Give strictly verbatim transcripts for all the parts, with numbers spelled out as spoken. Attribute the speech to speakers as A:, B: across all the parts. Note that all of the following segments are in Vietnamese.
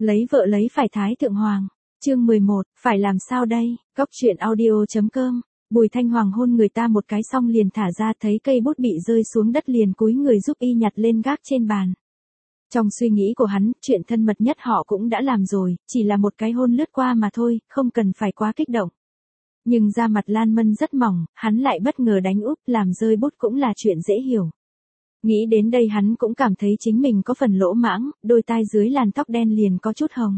A: Lấy vợ lấy phải Thái Thượng Hoàng. Chương mười một, phải làm sao đây? Góc truyện audio.com. Bùi Thanh Hoàng hôn người ta một cái xong liền thả ra, thấy cây bút bị rơi xuống đất liền cúi người giúp y nhặt lên gác trên bàn. Trong suy nghĩ của hắn, chuyện thân mật nhất họ cũng đã làm rồi, chỉ là một cái hôn lướt qua mà thôi, không cần phải quá kích động. Nhưng da mặt Lan Mân rất mỏng, hắn lại bất ngờ đánh úp, làm rơi bút cũng là chuyện dễ hiểu. Nghĩ đến đây hắn cũng cảm thấy chính mình có phần lỗ mãng, đôi tai dưới làn tóc đen liền có chút hồng.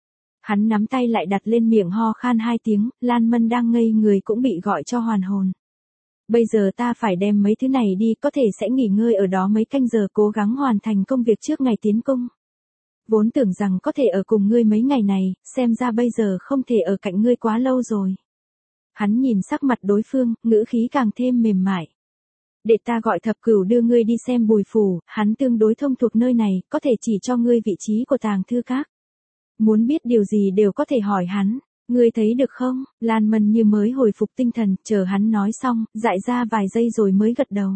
A: Hắn nắm tay lại đặt lên miệng ho khan hai tiếng, Lan Mân đang ngây người cũng bị gọi cho hoàn hồn. Bây giờ ta phải đem mấy thứ này đi, có thể sẽ nghỉ ngơi ở đó mấy canh giờ, cố gắng hoàn thành công việc trước ngày tiến cung. Vốn tưởng rằng có thể ở cùng ngươi mấy ngày này, xem ra bây giờ không thể ở cạnh ngươi quá lâu rồi. Hắn nhìn sắc mặt đối phương, ngữ khí càng thêm mềm mại. Để ta gọi Thập Cửu đưa ngươi đi xem Bùi phủ, hắn tương đối thông thuộc nơi này, có thể chỉ cho ngươi vị trí của tàng thư các. Muốn biết điều gì đều có thể hỏi hắn, ngươi thấy được không? Lan Mân như mới hồi phục tinh thần, chờ hắn nói xong, dại ra vài giây rồi mới gật đầu.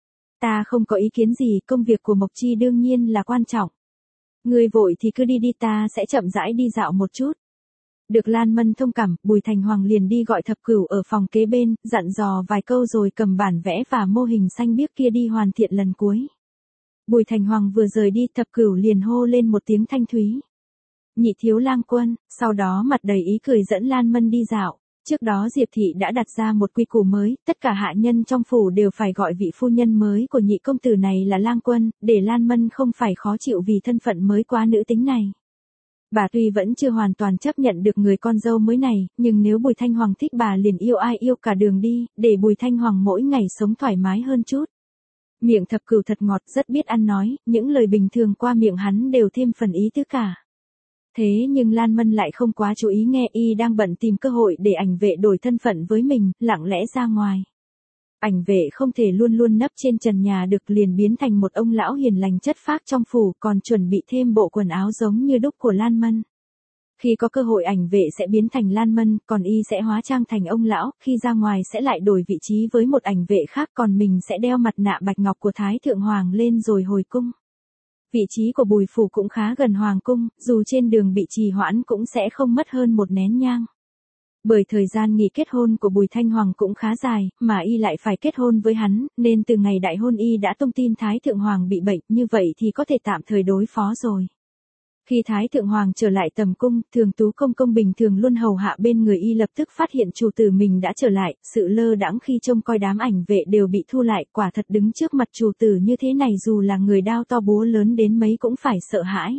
A: Ta không có ý kiến gì, công việc của Mộc Chi đương nhiên là quan trọng. Ngươi vội thì cứ đi đi, ta sẽ chậm rãi đi dạo một chút. Được Lan Mân thông cảm, Bùi Thành Hoàng liền đi gọi Thập Cửu ở phòng kế bên, dặn dò vài câu rồi cầm bản vẽ và mô hình xanh biếc kia đi hoàn thiện lần cuối. Bùi Thành Hoàng vừa rời đi, Thập Cửu liền hô lên một tiếng thanh thúy. Nhị thiếu lang quân, sau đó mặt đầy ý cười dẫn Lan Mân đi dạo. Trước đó Diệp Thị đã đặt ra một quy củ mới, tất cả hạ nhân trong phủ đều phải gọi vị phu nhân mới của nhị công tử này là lang quân, để Lan Mân không phải khó chịu vì thân phận mới quá nữ tính này. Bà tuy vẫn chưa hoàn toàn chấp nhận được người con dâu mới này, nhưng nếu Bùi Thanh Hoàng thích bà liền yêu ai yêu cả đường đi, để Bùi Thanh Hoàng mỗi ngày sống thoải mái hơn chút. Miệng Thập Cửu thật ngọt, rất biết ăn nói, những lời bình thường qua miệng hắn đều thêm phần ý tứ cả. Thế nhưng Lan Mân lại không quá chú ý nghe, y đang bận tìm cơ hội để ảnh vệ đổi thân phận với mình, lặng lẽ ra ngoài. Ảnh vệ không thể luôn luôn nấp trên trần nhà được, liền biến thành một ông lão hiền lành chất phác trong phủ, còn chuẩn bị thêm bộ quần áo giống như đúc của Lan Mân. Khi có cơ hội ảnh vệ sẽ biến thành Lan Mân, còn y sẽ hóa trang thành ông lão, khi ra ngoài sẽ lại đổi vị trí với một ảnh vệ khác, còn mình sẽ đeo mặt nạ bạch ngọc của Thái Thượng Hoàng lên rồi hồi cung. Vị trí của Bùi phủ cũng khá gần Hoàng cung, dù trên đường bị trì hoãn cũng sẽ không mất hơn một nén nhang. Bởi thời gian nghỉ kết hôn của Bùi Thanh Hoàng cũng khá dài, mà y lại phải kết hôn với hắn, nên từ ngày đại hôn y đã thông tin Thái Thượng Hoàng bị bệnh, như vậy thì có thể tạm thời đối phó rồi. Khi Thái Thượng Hoàng trở lại tầm cung, Thường Tú công công bình thường luôn hầu hạ bên người y lập tức phát hiện chủ tử mình đã trở lại, sự lơ đãng khi trông coi đám ảnh vệ đều bị thu lại, quả thật đứng trước mặt chủ tử như thế này dù là người đao to búa lớn đến mấy cũng phải sợ hãi.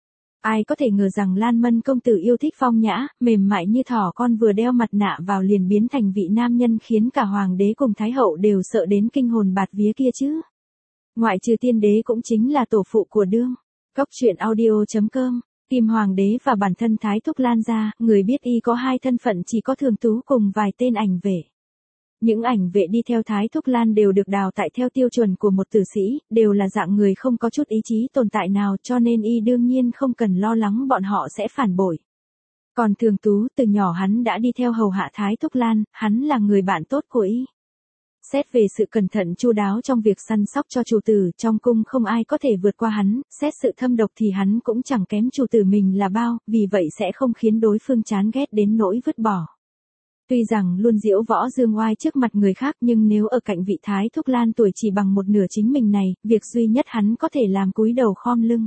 A: Ai có thể ngờ rằng Lan Mân công tử yêu thích phong nhã, mềm mại như thỏ con vừa đeo mặt nạ vào liền biến thành vị nam nhân khiến cả hoàng đế cùng thái hậu đều sợ đến kinh hồn bạt vía kia chứ. Ngoại trừ tiên đế cũng chính là tổ phụ của đương. Góc truyện audio.com, tìm hoàng đế và bản thân Thái Thúc Lan ra, người biết y có hai thân phận chỉ có Thường Tú cùng vài tên ảnh vệ. Những ảnh vệ đi theo Thái Thúc Lan đều được đào tạo theo tiêu chuẩn của một tử sĩ, đều là dạng người không có chút ý chí tồn tại nào, cho nên y đương nhiên không cần lo lắng bọn họ sẽ phản bội. Còn Thường Tú, từ nhỏ hắn đã đi theo hầu hạ Thái Thúc Lan, hắn là người bạn tốt của y. Xét về sự cẩn thận chu đáo trong việc săn sóc cho chủ tử, trong cung không ai có thể vượt qua hắn, xét sự thâm độc thì hắn cũng chẳng kém chủ tử mình là bao, vì vậy sẽ không khiến đối phương chán ghét đến nỗi vứt bỏ. Tuy rằng luôn diễu võ dương oai trước mặt người khác, nhưng nếu ở cạnh vị Thái Thúc Lan tuổi chỉ bằng một nửa chính mình này, việc duy nhất hắn có thể làm cúi đầu khom lưng.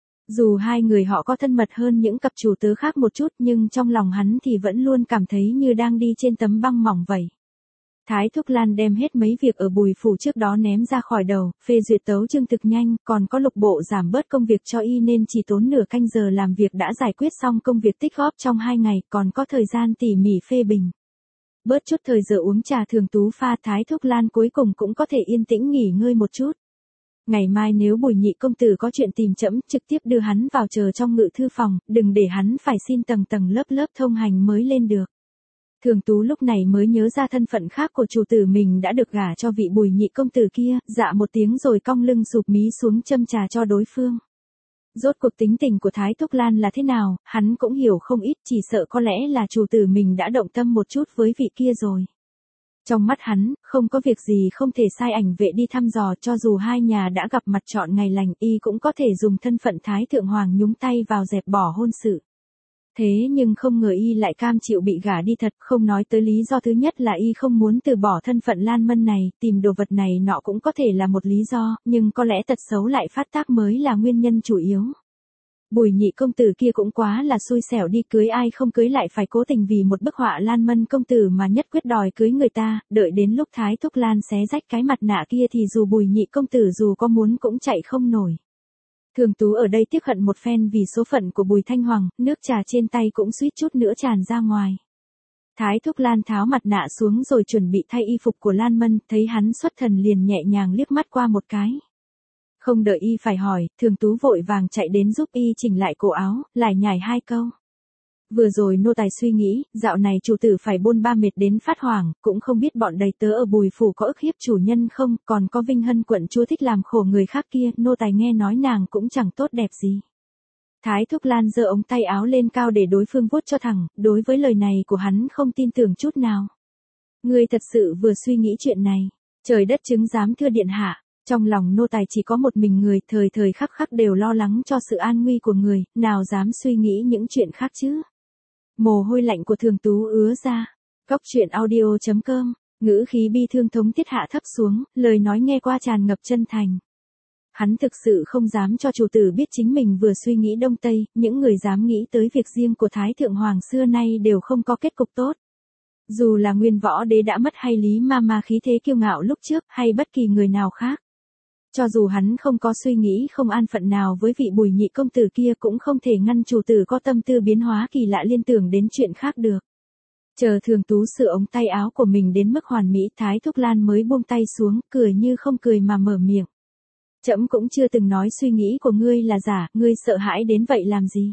A: Dù hai người họ có thân mật hơn những cặp chủ tớ khác một chút, nhưng trong lòng hắn thì vẫn luôn cảm thấy như đang đi trên tấm băng mỏng vậy. Thái Thúc Lan đem hết mấy việc ở Bùi phủ trước đó ném ra khỏi đầu, phê duyệt tấu chương thực nhanh, còn có lục bộ giảm bớt công việc cho y nên chỉ tốn nửa canh giờ làm việc đã giải quyết xong công việc tích góp trong hai ngày, còn có thời gian tỉ mỉ phê bình. Bớt chút thời giờ uống trà Thường Tú pha, Thái Thúc Lan cuối cùng cũng có thể yên tĩnh nghỉ ngơi một chút. Ngày mai nếu Bùi nhị công tử có chuyện tìm trẫm, trực tiếp đưa hắn vào chờ trong ngự thư phòng, đừng để hắn phải xin tầng tầng lớp lớp thông hành mới lên được. Thường Tú lúc này mới nhớ ra thân phận khác của chủ tử mình đã được gả cho vị Bùi nhị công tử kia, dạ một tiếng rồi cong lưng sụp mí xuống châm trà cho đối phương. Rốt cuộc tính tình của Thái Thúc Lan là thế nào, hắn cũng hiểu không ít, chỉ sợ có lẽ là chủ tử mình đã động tâm một chút với vị kia rồi. Trong mắt hắn, không có việc gì không thể sai ảnh vệ đi thăm dò, cho dù hai nhà đã gặp mặt trọn ngày lành, y cũng có thể dùng thân phận Thái Thượng Hoàng nhúng tay vào dẹp bỏ hôn sự. Thế nhưng không ngờ y lại cam chịu bị gả đi thật, không nói tới lý do thứ nhất là y không muốn từ bỏ thân phận Lan Mân này, tìm đồ vật này nọ cũng có thể là một lý do, nhưng có lẽ tật xấu lại phát tác mới là nguyên nhân chủ yếu. Bùi nhị công tử kia cũng quá là xui xẻo đi, cưới ai không cưới lại phải cố tình vì một bức họa Lan Mân công tử mà nhất quyết đòi cưới người ta, đợi đến lúc Thái Thúc Lan xé rách cái mặt nạ kia thì dù bùi nhị công tử dù có muốn cũng chạy không nổi. Thường Tú ở đây tiếc hận một phen vì số phận của Bùi Thanh Hoàng, nước trà trên tay cũng suýt chút nữa tràn ra ngoài. Thái Thúc Lan tháo mặt nạ xuống rồi chuẩn bị thay y phục của Lan Mân, thấy hắn xuất thần liền nhẹ nhàng liếc mắt qua một cái. Không đợi y phải hỏi, Thường Tú vội vàng chạy đến giúp y chỉnh lại cổ áo, lải nhải hai câu. Vừa rồi nô tài suy nghĩ, dạo này chủ tử phải bôn ba mệt đến phát hoảng, cũng không biết bọn đầy tớ ở Bùi phủ có ức hiếp chủ nhân không, còn có Vinh Hân quận chúa thích làm khổ người khác kia, nô tài nghe nói nàng cũng chẳng tốt đẹp gì. Thái Thúc Lan giơ ống tay áo lên cao để đối phương vuốt cho thẳng, đối với lời này của hắn không tin tưởng chút nào. Ngươi thật sự vừa suy nghĩ chuyện này, trời đất chứng giám thưa điện hạ. Trong lòng nô tài chỉ có một mình người, thời thời khắc khắc đều lo lắng cho sự an nguy của người, nào dám suy nghĩ những chuyện khác chứ. Mồ hôi lạnh của Thường Tú ứa ra. Góc truyện audio chấm com, ngữ khí bi thương thống tiết hạ thấp xuống, lời nói nghe qua tràn ngập chân thành. Hắn thực sự không dám cho chủ tử biết chính mình vừa suy nghĩ đông tây, những người dám nghĩ tới việc riêng của Thái Thượng Hoàng xưa nay đều không có kết cục tốt. Dù là Nguyên Võ Đế đã mất hay Lý Ma Ma khí thế kiêu ngạo lúc trước, hay bất kỳ người nào khác. Cho dù hắn không có suy nghĩ không an phận nào với vị Bùi nhị công tử kia cũng không thể ngăn chủ tử có tâm tư biến hóa kỳ lạ liên tưởng đến chuyện khác được. Chờ Thường Tú sửa ống tay áo của mình đến mức hoàn mỹ, Thái Thúc Lan mới buông tay xuống, cười như không cười mà mở miệng. Trẫm cũng chưa từng nói suy nghĩ của ngươi là giả, ngươi sợ hãi đến vậy làm gì?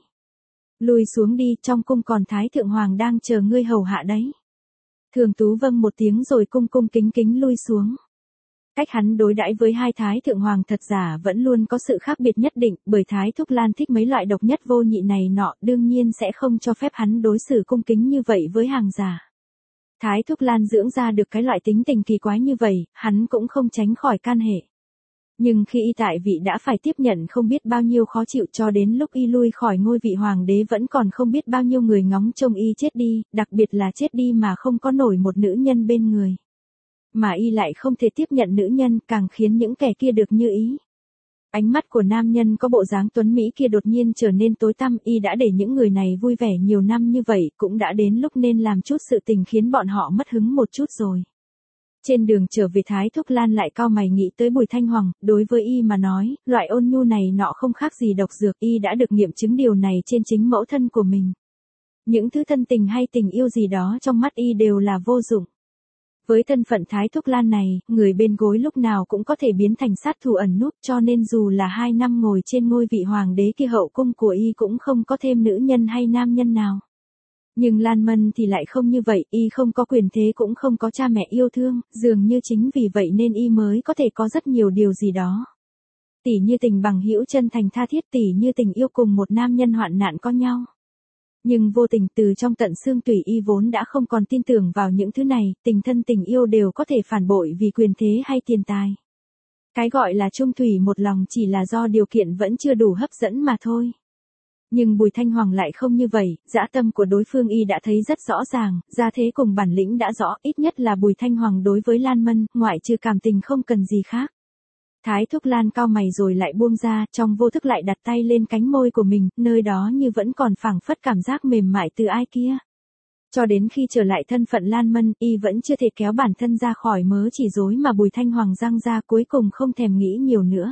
A: Lùi xuống đi, trong cung còn Thái Thượng Hoàng đang chờ ngươi hầu hạ đấy. Thường Tú vâng một tiếng rồi cung cung kính kính lui xuống. Cách hắn đối đãi với hai Thái Thượng Hoàng thật giả vẫn luôn có sự khác biệt nhất định, bởi Thái Thúc Lan thích mấy loại độc nhất vô nhị này nọ, đương nhiên sẽ không cho phép hắn đối xử cung kính như vậy với hàng giả. Thái Thúc Lan dưỡng ra được cái loại tính tình kỳ quái như vậy, hắn cũng không tránh khỏi can hệ. Nhưng khi y tại vị đã phải tiếp nhận không biết bao nhiêu khó chịu, cho đến lúc y lui khỏi ngôi vị hoàng đế vẫn còn không biết bao nhiêu người ngóng trông y chết đi, đặc biệt là chết đi mà không có nổi một nữ nhân bên người. Mà y lại không thể tiếp nhận nữ nhân, càng khiến những kẻ kia được như ý. Ánh mắt của nam nhân có bộ dáng tuấn Mỹ kia đột nhiên trở nên tối tăm, y đã để những người này vui vẻ nhiều năm như vậy, cũng đã đến lúc nên làm chút sự tình khiến bọn họ mất hứng một chút rồi. Trên đường trở về Thái Thúc Lan lại cau mày nghĩ tới Bùi Thanh Hoàng, đối với y mà nói, loại ôn nhu này nọ không khác gì độc dược, y đã được nghiệm chứng điều này trên chính mẫu thân của mình. Những thứ thân tình hay tình yêu gì đó trong mắt y đều là vô dụng. Với thân phận Thái Thúc Lan này, người bên gối lúc nào cũng có thể biến thành sát thủ ẩn núp, cho nên dù là hai năm ngồi trên ngôi vị hoàng đế kia hậu cung của y cũng không có thêm nữ nhân hay nam nhân nào. Nhưng Lan Mân thì lại không như vậy, y không có quyền thế cũng không có cha mẹ yêu thương, dường như chính vì vậy nên y mới có thể có rất nhiều điều gì đó. Tỉ như tình bằng hữu chân thành tha thiết, tỉ như tình yêu cùng một nam nhân hoạn nạn có nhau. Nhưng vô tình từ trong tận xương tủy y vốn đã không còn tin tưởng vào những thứ này, tình thân tình yêu đều có thể phản bội vì quyền thế hay tiền tài. Cái gọi là trung thủy một lòng chỉ là do điều kiện vẫn chưa đủ hấp dẫn mà thôi. Nhưng Bùi Thanh Hoàng lại không như vậy, dã tâm của đối phương y đã thấy rất rõ ràng, gia thế cùng bản lĩnh đã rõ, ít nhất là Bùi Thanh Hoàng đối với Lan Mân, ngoại trừ cảm tình không cần gì khác. Thái Thúc Lan cau mày rồi lại buông ra, trong vô thức lại đặt tay lên cánh môi của mình, nơi đó như vẫn còn phảng phất cảm giác mềm mại từ ai kia. Cho đến khi trở lại thân phận Lan Mân, y vẫn chưa thể kéo bản thân ra khỏi mớ chỉ rối mà Bùi Thanh Hoàng răng ra, cuối cùng không thèm nghĩ nhiều nữa.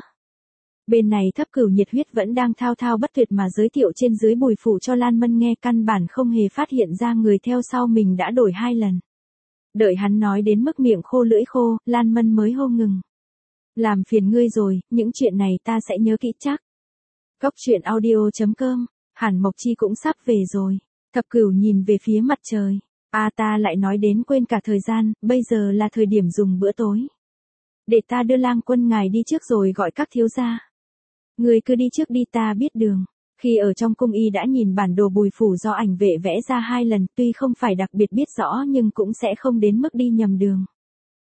A: Bên này Thấp Cửu nhiệt huyết vẫn đang thao thao bất tuyệt mà giới thiệu trên dưới Bùi phủ cho Lan Mân nghe, căn bản không hề phát hiện ra người theo sau mình đã đổi hai lần. Đợi hắn nói đến mức miệng khô lưỡi khô, Lan Mân mới hô ngừng. Làm phiền ngươi rồi, những chuyện này ta sẽ nhớ kỹ chắc. Góc truyện audio chấm com, Hàn Mộc Chi cũng sắp về rồi. Thập Cửu nhìn về phía mặt trời. A ta lại nói đến quên cả thời gian, bây giờ là thời điểm dùng bữa tối. Để ta đưa Lang Quân ngài đi trước rồi gọi các thiếu gia. Người cứ đi trước đi, ta biết đường. Khi ở trong cung y đã nhìn bản đồ Bùi phủ do ảnh vệ vẽ ra hai lần, tuy không phải đặc biệt biết rõ nhưng cũng sẽ không đến mức đi nhầm đường.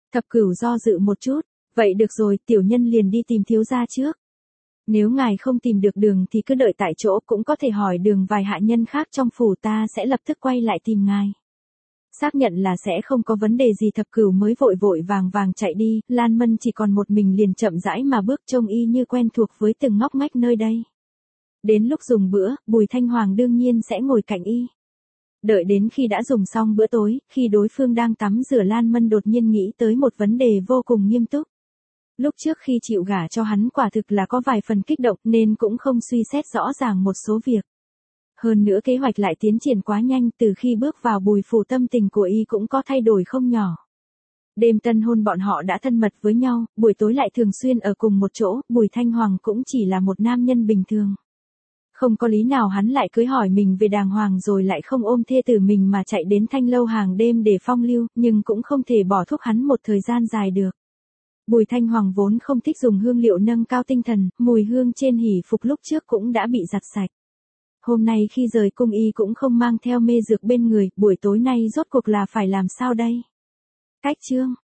A: Thập Cửu do dự một chút, vậy được rồi, tiểu nhân liền đi tìm thiếu gia trước. Nếu ngài không tìm được đường thì cứ đợi tại chỗ, cũng có thể hỏi đường vài hạ nhân khác trong phủ, ta sẽ lập tức quay lại tìm ngài. Xác nhận là sẽ không có vấn đề gì, Thập Cửu mới vội vội vàng vàng chạy đi, Lan Mân chỉ còn một mình liền chậm rãi mà bước, trông y như quen thuộc với từng ngóc ngách nơi đây. Đến lúc dùng bữa, Bùi Thanh Hoàng đương nhiên sẽ ngồi cạnh y. Đợi đến khi đã dùng xong bữa tối, khi đối phương đang tắm rửa, Lan Mân đột nhiên nghĩ tới một vấn đề vô cùng nghiêm túc. Lúc trước khi chịu gả cho hắn quả thực là có vài phần kích động nên cũng không suy xét rõ ràng một số việc. Hơn nữa kế hoạch lại tiến triển quá nhanh, từ khi bước vào Bùi phủ tâm tình của y cũng có thay đổi không nhỏ. Đêm tân hôn bọn họ đã thân mật với nhau, buổi tối lại thường xuyên ở cùng một chỗ, Bùi Thanh Hoàng cũng chỉ là một nam nhân bình thường. Không có lý nào hắn lại cưới hỏi mình về đàng hoàng rồi lại không ôm thê tử mình mà chạy đến Thanh lâu hàng đêm để phong lưu, nhưng cũng không thể bỏ thuốc hắn một thời gian dài được. Bùi Thanh Hoàng vốn không thích dùng hương liệu nâng cao tinh thần, mùi hương trên hỷ phục lúc trước cũng đã bị giặt sạch. Hôm nay khi rời cung y cũng không mang theo mê dược bên người, buổi tối nay rốt cuộc là phải làm sao đây? Cách chương